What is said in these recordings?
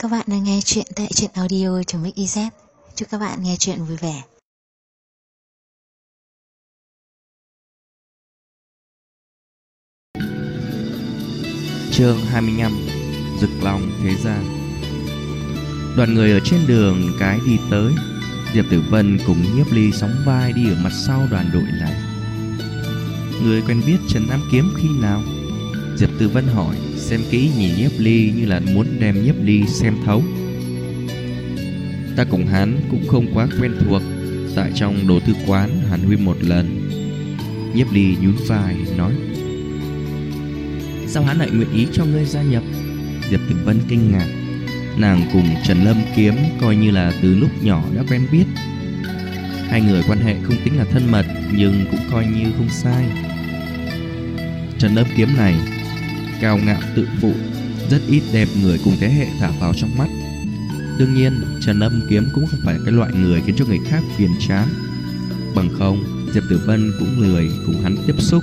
các bạn đang nghe chuyện tại truyện audio.mix.iz. Chúc các bạn nghe chuyện vui vẻ. Chương 25: Rực Long Thế Gian. Đoàn người ở trên đường cái đi tới. Diệp Tử Vân cùng Nhiếp Ly sóng vai đi ở mặt sau đoàn đội lại. Người quen biết Trần Nam Kiếm khi nào? Diệp Tử Vân hỏi, xem kỹ nhìn Nhiếp Ly như là muốn đem Nhiếp Ly xem thấu. Ta cùng hắn cũng không quá quen thuộc, tại trong đồ thư quán hàn huyên một lần. Nhiếp Ly nhún vai nói, sao hắn lại nguyện ý cho ngươi gia nhập? Diệp Tử Vân kinh ngạc. Nàng cùng Trần Lâm Kiếm coi như là từ lúc nhỏ đã quen biết. Hai người quan hệ không tính là thân mật, nhưng cũng coi như không sai. Trần Lâm Kiếm này cao ngạo tự phụ, rất ít đẹp người cùng thế hệ thả vào trong mắt. Đương nhiên Trần Lâm Kiếm cũng không phải cái loại người khiến cho người khác phiền chán. Bằng không Diệp Tử Vân cũng lười cùng hắn tiếp xúc.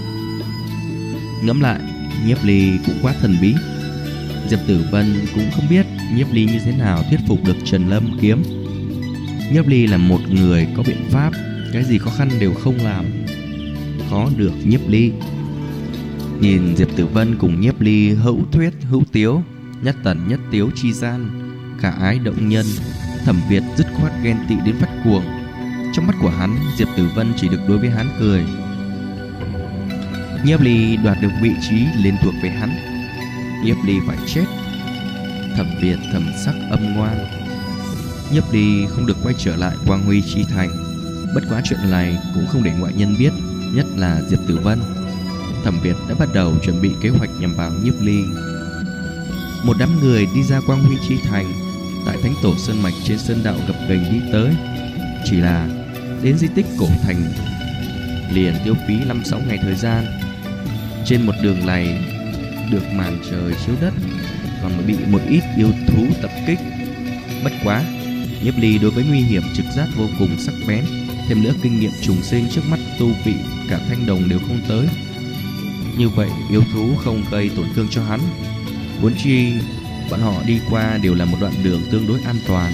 Ngẫm lại, Nhiếp Ly cũng quá thần bí. Diệp Tử Vân cũng không biết Nhiếp Ly như thế nào thuyết phục được Trần Lâm Kiếm. Nhiếp Ly là một người có biện pháp, cái gì khó khăn đều không làm. Khó được Nhiếp Ly. Nhìn Diệp Tử Vân cùng Nhiếp Ly hữu thuyết hữu tiếu, nhất tần nhất tiếu chi gian, cả ái động nhân, Thẩm Việt dứt khoát ghen tị đến phát cuồng. Trong mắt của hắn, Diệp Tử Vân chỉ được đối với hắn cười. Nhiếp Ly đoạt được vị trí liên thuộc về hắn, Nhiếp Ly phải chết. Thẩm Việt thầm sắc âm ngoan. Nhiếp Ly không được quay trở lại Quang Huy Chi Thành. Bất quá chuyện này cũng không để ngoại nhân biết, nhất là Diệp Tử Vân. Thẩm Việt đã bắt đầu chuẩn bị kế hoạch nhằm vào Nhiếp Ly. Một đám người đi ra Quang Huy Chi Thành, tại Thánh Tổ Sơn Mạch trên sơn đạo gập ghềnh đi tới. Chỉ là đến di tích cổ thành liền tiêu phí 5-6 ngày thời gian. Trên một đường này được màn trời chiếu đất, còn bị một ít yêu thú tập kích. Bất quá Nhiếp Ly đối với nguy hiểm trực giác vô cùng sắc bén, thêm nữa kinh nghiệm trùng sinh trước mắt tu vị cả Thanh Đồng đều không tới. Như vậy yêu thú không gây tổn thương cho hắn, huống chi bọn họ đi qua đều là một đoạn đường tương đối an toàn.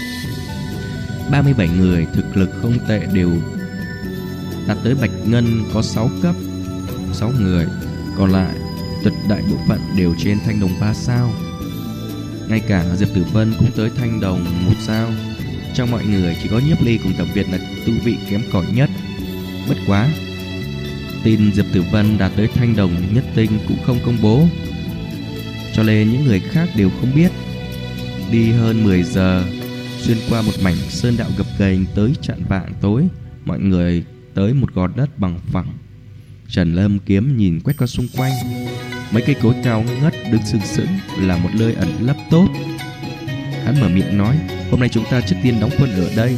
37 người thực lực không tệ, đều đạt tới Bạch Ngân có 6 cấp. 6 người còn lại tuyệt đại bộ phận đều trên Thanh Đồng 3 sao. Ngay cả Diệp Tử Vân cũng tới Thanh Đồng 1 sao. Trong mọi người chỉ có Nhiếp Ly cùng Thẩm Việt là tu vị kém cỏi nhất. Bất quá tin Diệp Tử Vân đạt tới Thanh Đồng nhất tinh cũng không công bố, cho nên những người khác đều không biết. Đi hơn 10 giờ, xuyên qua một mảnh sơn đạo gập ghềnh tới chạng vạng tối, mọi người tới một gò đất bằng phẳng. Trần Lâm Kiếm nhìn quét qua xung quanh, mấy cây cối cao ngất đứng sừng sững là một nơi ẩn lấp tốt. Hắn mở miệng nói, hôm nay chúng ta trước tiên đóng quân ở đây.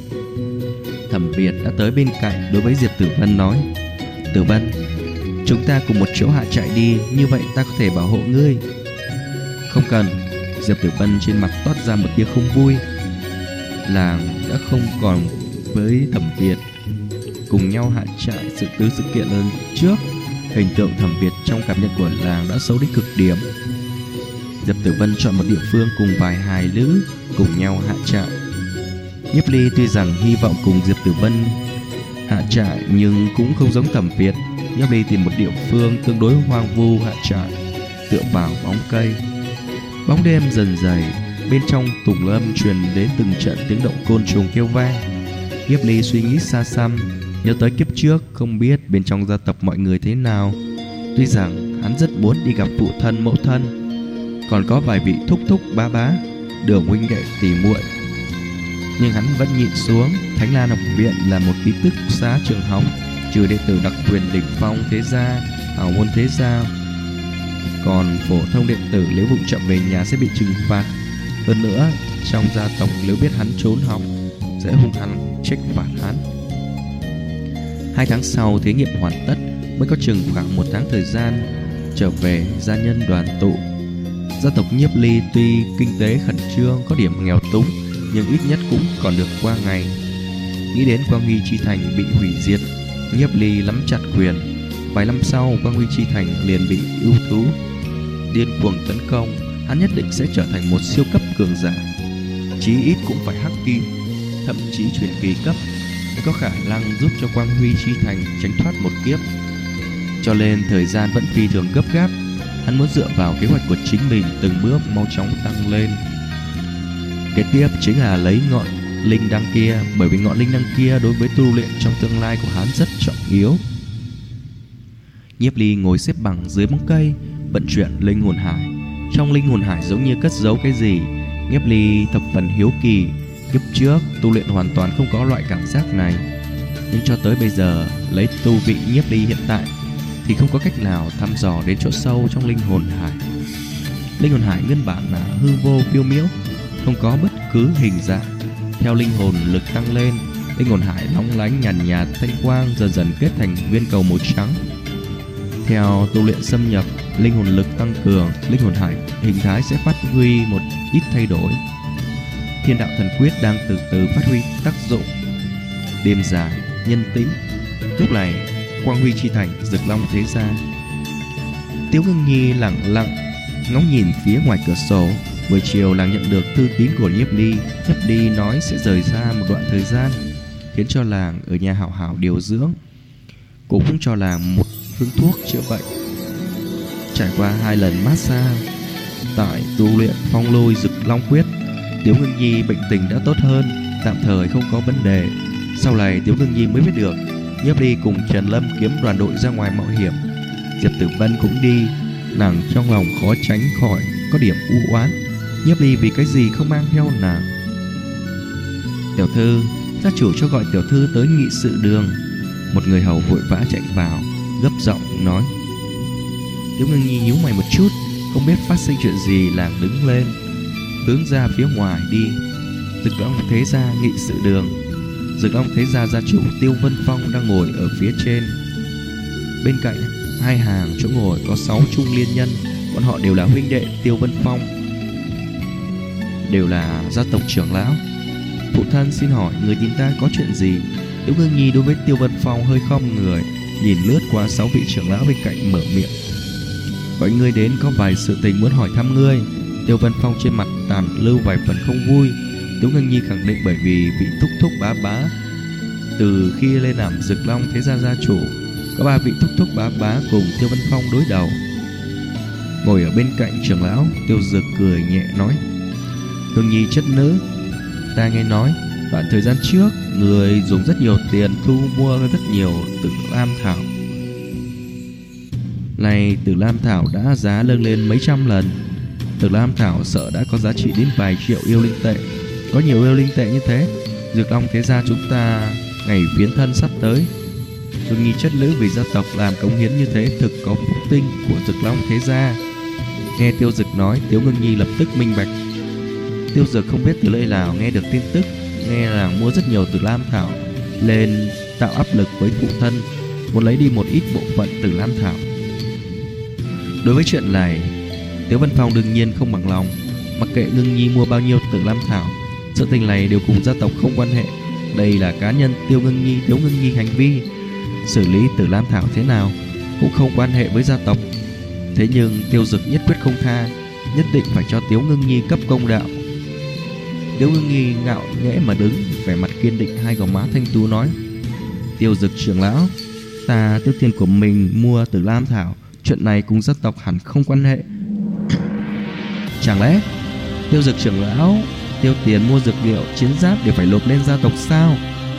Thẩm Việt đã tới bên cạnh, đối với Diệp Tử Vân nói, Tử Vân, chúng ta cùng một chỗ hạ trại đi, như vậy ta có thể bảo hộ ngươi. Không cần. Diệp Tử Vân trên mặt toát ra một tia không vui. Làng đã không còn với Thẩm Việt cùng nhau hạ trại sự kiện lần trước. Hình tượng Thẩm Việt trong cảm nhận của làng đã xấu đến cực điểm. Diệp Tử Vân chọn một địa phương cùng vài hài nữ cùng nhau hạ trại. Nhiếp Ly tuy rằng hy vọng cùng Diệp Tử Vân hạ trại, nhưng cũng không giống Thẩm Việt. Nhiếp Ly tìm một địa phương tương đối hoang vu hạ trại, tựa vào bóng cây. Bóng đêm dần dày, bên trong tùng lâm truyền đến từng trận tiếng động côn trùng kêu vang. Nhiếp Ly suy nghĩ xa xăm, nhớ tới kiếp trước không biết bên trong gia tộc mọi người thế nào. Tuy rằng hắn rất muốn đi gặp phụ thân mẫu thân, còn có vài vị thúc thúc bá bá, Đường huynh đệ tỉ muội, nhưng hắn vẫn nhịn xuống. Thánh Lan học viện là một ký túc xá trường học, trừ đệ tử đặc quyền đỉnh phong thế gia, hào môn thế gia, còn phổ thông đệ tử nếu vụng chậm về nhà sẽ bị trừng phạt. Hơn nữa trong gia tộc nếu biết hắn trốn học sẽ hung hăng trách phạt hắn. 2 tháng sau thí nghiệm hoàn tất, mới có chừng khoảng 1 tháng thời gian trở về gia nhân đoàn tụ. Gia tộc Nhiếp Ly tuy kinh tế khẩn trương, có điểm nghèo túng, nhưng ít nhất cũng còn được qua ngày. Nghĩ đến Quang Huy Chi Thành bị hủy diệt, Nhiếp Ly nắm chặt quyền. Vài năm sau, Quang Huy Chi Thành liền bị yêu thú điên cuồng tấn công. hắn nhất định sẽ trở thành một siêu cấp cường giả, chí ít cũng phải hắc kim, thậm chí truyền kỳ cấp, mới có khả năng giúp cho Quang Huy Chi Thành tránh thoát một kiếp. Cho nên thời gian vẫn phi thường gấp gáp, hắn muốn dựa vào kế hoạch của chính mình từng bước mau chóng tăng lên. Kế tiếp chính là lấy ngọn linh đăng kia, bởi vì ngọn linh đăng kia đối với tu luyện trong tương lai của hắn rất trọng yếu. Nhiếp Ly ngồi xếp bằng dưới bóng cây, vận chuyển linh hồn hải. Trong linh hồn hải giống như cất giấu cái gì. Nhiếp Ly thập phần hiếu kỳ. Kiếp trước tu luyện hoàn toàn không có loại cảm giác này, nhưng cho tới bây giờ lấy tu vị Nhiếp Ly hiện tại thì không có cách nào thăm dò đến chỗ sâu trong linh hồn hải. Linh hồn hải nguyên bản là hư vô phiêu miễu, không có bất cứ hình dạng. Theo linh hồn lực tăng lên, linh hồn hải lóng lánh nhàn nhạt thanh quang dần dần kết thành viên cầu màu trắng. Theo tu luyện xâm nhập, linh hồn lực tăng cường, linh hồn hải hình thái sẽ phát huy một ít thay đổi. Thiên đạo thần quyết đang từ từ phát huy tác dụng. Đêm dài, nhân tĩnh. Lúc này, Quang Huy Chi Thành, Dực Long Thế Gia. Tiếu Ngưng Nhi lặng lặng ngóng nhìn phía ngoài cửa sổ. Buổi chiều nàng nhận được thư tín của Nhiếp Ly. Nhiếp Ly nói sẽ rời ra một đoạn thời gian, khiến cho nàng ở nhà hảo hảo điều dưỡng, cũng cho nàng một phương thuốc chữa bệnh. Trải qua 2 lần massage tại tu luyện Phong Lôi Dực Long Quyết, Tiếu Ngưng Nhi bệnh tình đã tốt hơn, tạm thời không có vấn đề. Sau này Tiếu Ngưng Nhi mới biết được Nhiếp Ly cùng Trần Lâm kiếm đoàn đội ra ngoài mạo hiểm. Diệp Tử Vân cũng đi. Nàng trong lòng khó tránh khỏi có điểm u oán. Nhiếp Ly vì cái gì không mang theo nàng? Tiểu thư, gia chủ cho gọi tiểu thư tới nghị sự đường. Một người hầu vội vã chạy vào, gấp giọng nói. Tiếu Ngưng Nhi nhíu mày một chút, không biết phát sinh chuyện gì, nàng đứng lên, hướng ra phía ngoài đi. Dực Long Thế Gia nghị sự đường. Dực Long Thế Gia gia chủ Tiêu Vân Phong đang ngồi ở phía trên. Bên cạnh 2 hàng chỗ ngồi có 6 trung liên nhân, bọn họ đều là huynh đệ Tiêu Vân Phong, đều là gia tộc trưởng lão. Phụ thân xin hỏi người tìm ta có chuyện gì? Tiếu Ngưng Nhi đối với Tiêu Vân Phong hơi khom người, nhìn lướt qua 6 vị trưởng lão bên cạnh mở miệng. Gọi ngươi đến có vài sự tình muốn hỏi thăm ngươi. Tiêu Vân Phong trên mặt tàn lưu vài phần không vui. Tiếu Ngưng Nhi khẳng định bởi vì vị thúc thúc bá bá từ khi lên làm Dực Long Thế Gia gia chủ, có 3 vị thúc thúc bá bá cùng Tiêu Vân Phong đối đầu. Ngồi ở bên cạnh trưởng lão, Tiêu Dực cười nhẹ nói. Ngưng Nhi chất nữ, ta nghe nói đoạn thời gian trước người dùng rất nhiều tiền thu mua rất nhiều Tử Lam Thảo. Này Tử Lam Thảo đã giá nâng lên mấy trăm lần. Tử Lam Thảo sợ đã có giá trị đến vài triệu yêu linh tệ. Có nhiều yêu linh tệ như thế, Dực Long Thế Gia chúng ta ngày viếng thân sắp tới. Ngưng Nhi chất nữ vì gia tộc làm cống hiến như thế, thực có phúc tinh của Dực Long Thế Gia. Nghe Tiêu Dực nói, Tiếu Ngưng Nhi lập tức minh bạch. Tiêu Dực không biết từ nơi nào nghe được tin tức, nghe nàng mua rất nhiều Tử Lam Thảo, lên tạo áp lực với phụ thân, muốn lấy đi một ít bộ phận Tử Lam Thảo. Đối với chuyện này, Tiếu Vân Phong đương nhiên không bằng lòng. Mặc kệ Ngưng Nhi mua bao nhiêu Tử Lam Thảo, sự tình này đều cùng gia tộc không quan hệ. Đây là cá nhân Tiếu Ngưng Nhi hành vi, xử lý Tử Lam Thảo thế nào cũng không quan hệ với gia tộc. Thế nhưng Tiêu Dực nhất quyết không tha, nhất định phải cho Tiếu Ngưng Nhi cấp công đạo. Tiếu Ngưng Nhi ngạo nghễ mà đứng, vẻ mặt kiên định, 2 gò má thanh tú nói. Tiêu Dực trưởng lão, ta tiêu tiền của mình mua Tử Lam Thảo, chuyện này cùng gia tộc hẳn không quan hệ. Chẳng lẽ Tiêu Dực trưởng lão tiêu tiền mua dược liệu, chiến giáp đều phải nộp lên gia tộc sao?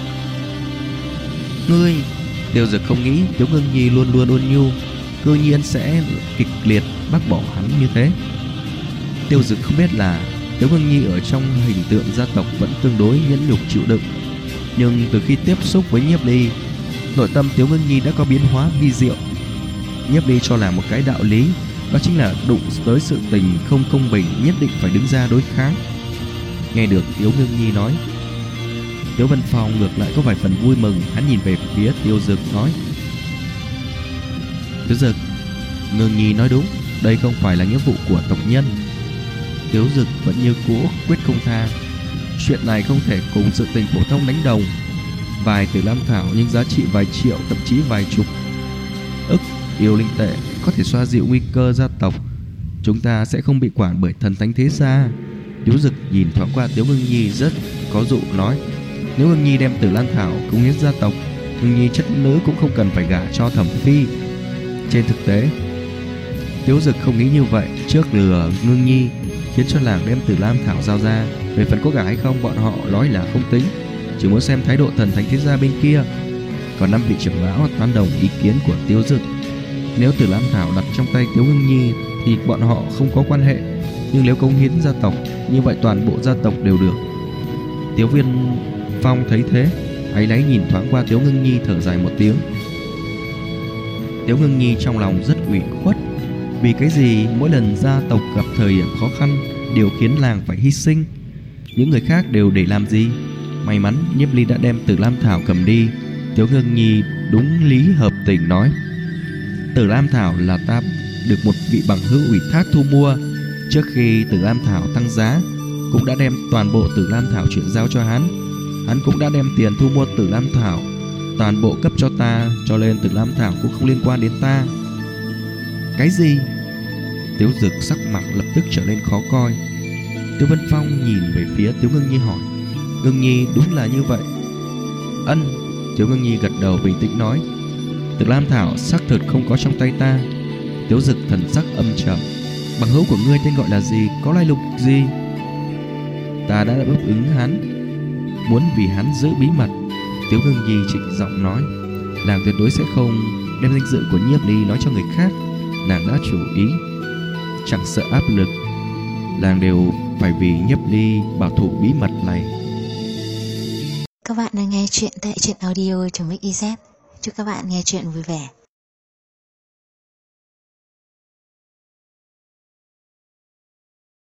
Ngươi, Tiêu Dực không nghĩ Tiếu Ngưng Nhi luôn luôn ôn nhu, cư nhiên sẽ kịch liệt bác bỏ hắn như thế. Tiêu Dực không biết là Tiếu Ngưng Nhi ở trong hình tượng gia tộc vẫn tương đối nhẫn nhục chịu đựng, nhưng từ khi tiếp xúc với Nhiếp Ly, nội tâm Tiếu Ngưng Nhi đã có biến hóa vi diệu. Nhiếp Ly cho là một cái đạo lý, đó chính là đụng tới sự tình không công bình nhất định phải đứng ra đối kháng. Nghe được Tiếu Ngưng Nhi nói, Tiếu Vân Phong ngược lại có vài phần vui mừng, hắn nhìn về phía Tiêu Dực nói. Tiêu Dực, Ngưng Nhi nói đúng, đây không phải là nghĩa vụ của tộc nhân. Tiếu Dực vẫn như cũ quyết không tha. Chuyện này không thể cùng sự tình phổ thông đánh đồng. Vài Tử Lam Thảo nhưng giá trị vài triệu, thậm chí vài chục ức yêu linh tệ có thể xoa dịu nguy cơ gia tộc, chúng ta sẽ không bị quản bởi thần thánh thế gia. Tiếu Dực nhìn thoáng qua Tiếu Ngưng Nhi rất có dụ nói: nếu Ngưng Nhi đem Tử Lam Thảo cống hiến gia tộc, Ngưng Nhi chất nữ cũng không cần phải gả cho Thẩm Phi. Trên thực tế, Tiếu Dực không nghĩ như vậy. Trước lừa Ngưng Nhi khiến cho làng đem Tử Lam Thảo giao ra, về phần có gả hay không bọn họ nói là không tính, chỉ muốn xem thái độ thần thánh thế gia bên kia. Còn 5 vị trưởng lão tán đồng ý kiến của Tiếu Dực. Nếu Tử Lam Thảo đặt trong tay Tiếu Ngưng Nhi thì bọn họ không có quan hệ, nhưng nếu cống hiến gia tộc, như vậy toàn bộ gia tộc đều được. Tiếu Viên Phong thấy thế, áy náy nhìn thoáng qua Tiếu Ngưng Nhi, thở dài một tiếng. Tiếu Ngưng Nhi trong lòng rất ủy khuất. Vì cái gì mỗi lần gia tộc gặp thời điểm khó khăn đều khiến làng phải hy sinh? Những người khác đều để làm gì? May mắn Nhiếp Ly đã đem Tử Lam Thảo cầm đi. Tiếu Ngưng Nhi đúng lý hợp tình nói: Tử Lam Thảo là ta được một vị bằng hữu ủy thác thu mua. Trước khi Tử Lam Thảo tăng giá, cũng đã đem toàn bộ Tử Lam Thảo chuyển giao cho hắn. Hắn cũng đã đem tiền thu mua Tử Lam Thảo toàn bộ cấp cho ta, cho nên Tử Lam Thảo cũng không liên quan đến ta. Cái gì? Tiếu Dực sắc mặt lập tức trở nên khó coi. Tiêu Vân Phong nhìn về phía Tiếu Ngưng Nhi hỏi: Ngưng Nhi đúng là như vậy? Ân. Tiếu Ngưng Nhi gật đầu bình tĩnh nói: Tử Lam Thảo xác thực không có trong tay ta. Tiếu Dực thần sắc âm trầm: Bằng hữu của ngươi tên gọi là gì, có lai lục gì? Ta đã đáp ứng hắn, muốn vì hắn giữ bí mật. Tiếu Ngưng Nhi trịnh giọng nói: Nàng tuyệt đối sẽ không đem danh dự của Nhiếp Ly nói cho người khác. Nàng đã chủ ý, chẳng sợ áp lực, làng đều phải vì Nhiếp Ly bảo thủ bí mật này. Các bạn đang nghe chuyện tại truyện audio.mix.iz. Chúc các bạn nghe chuyện vui vẻ.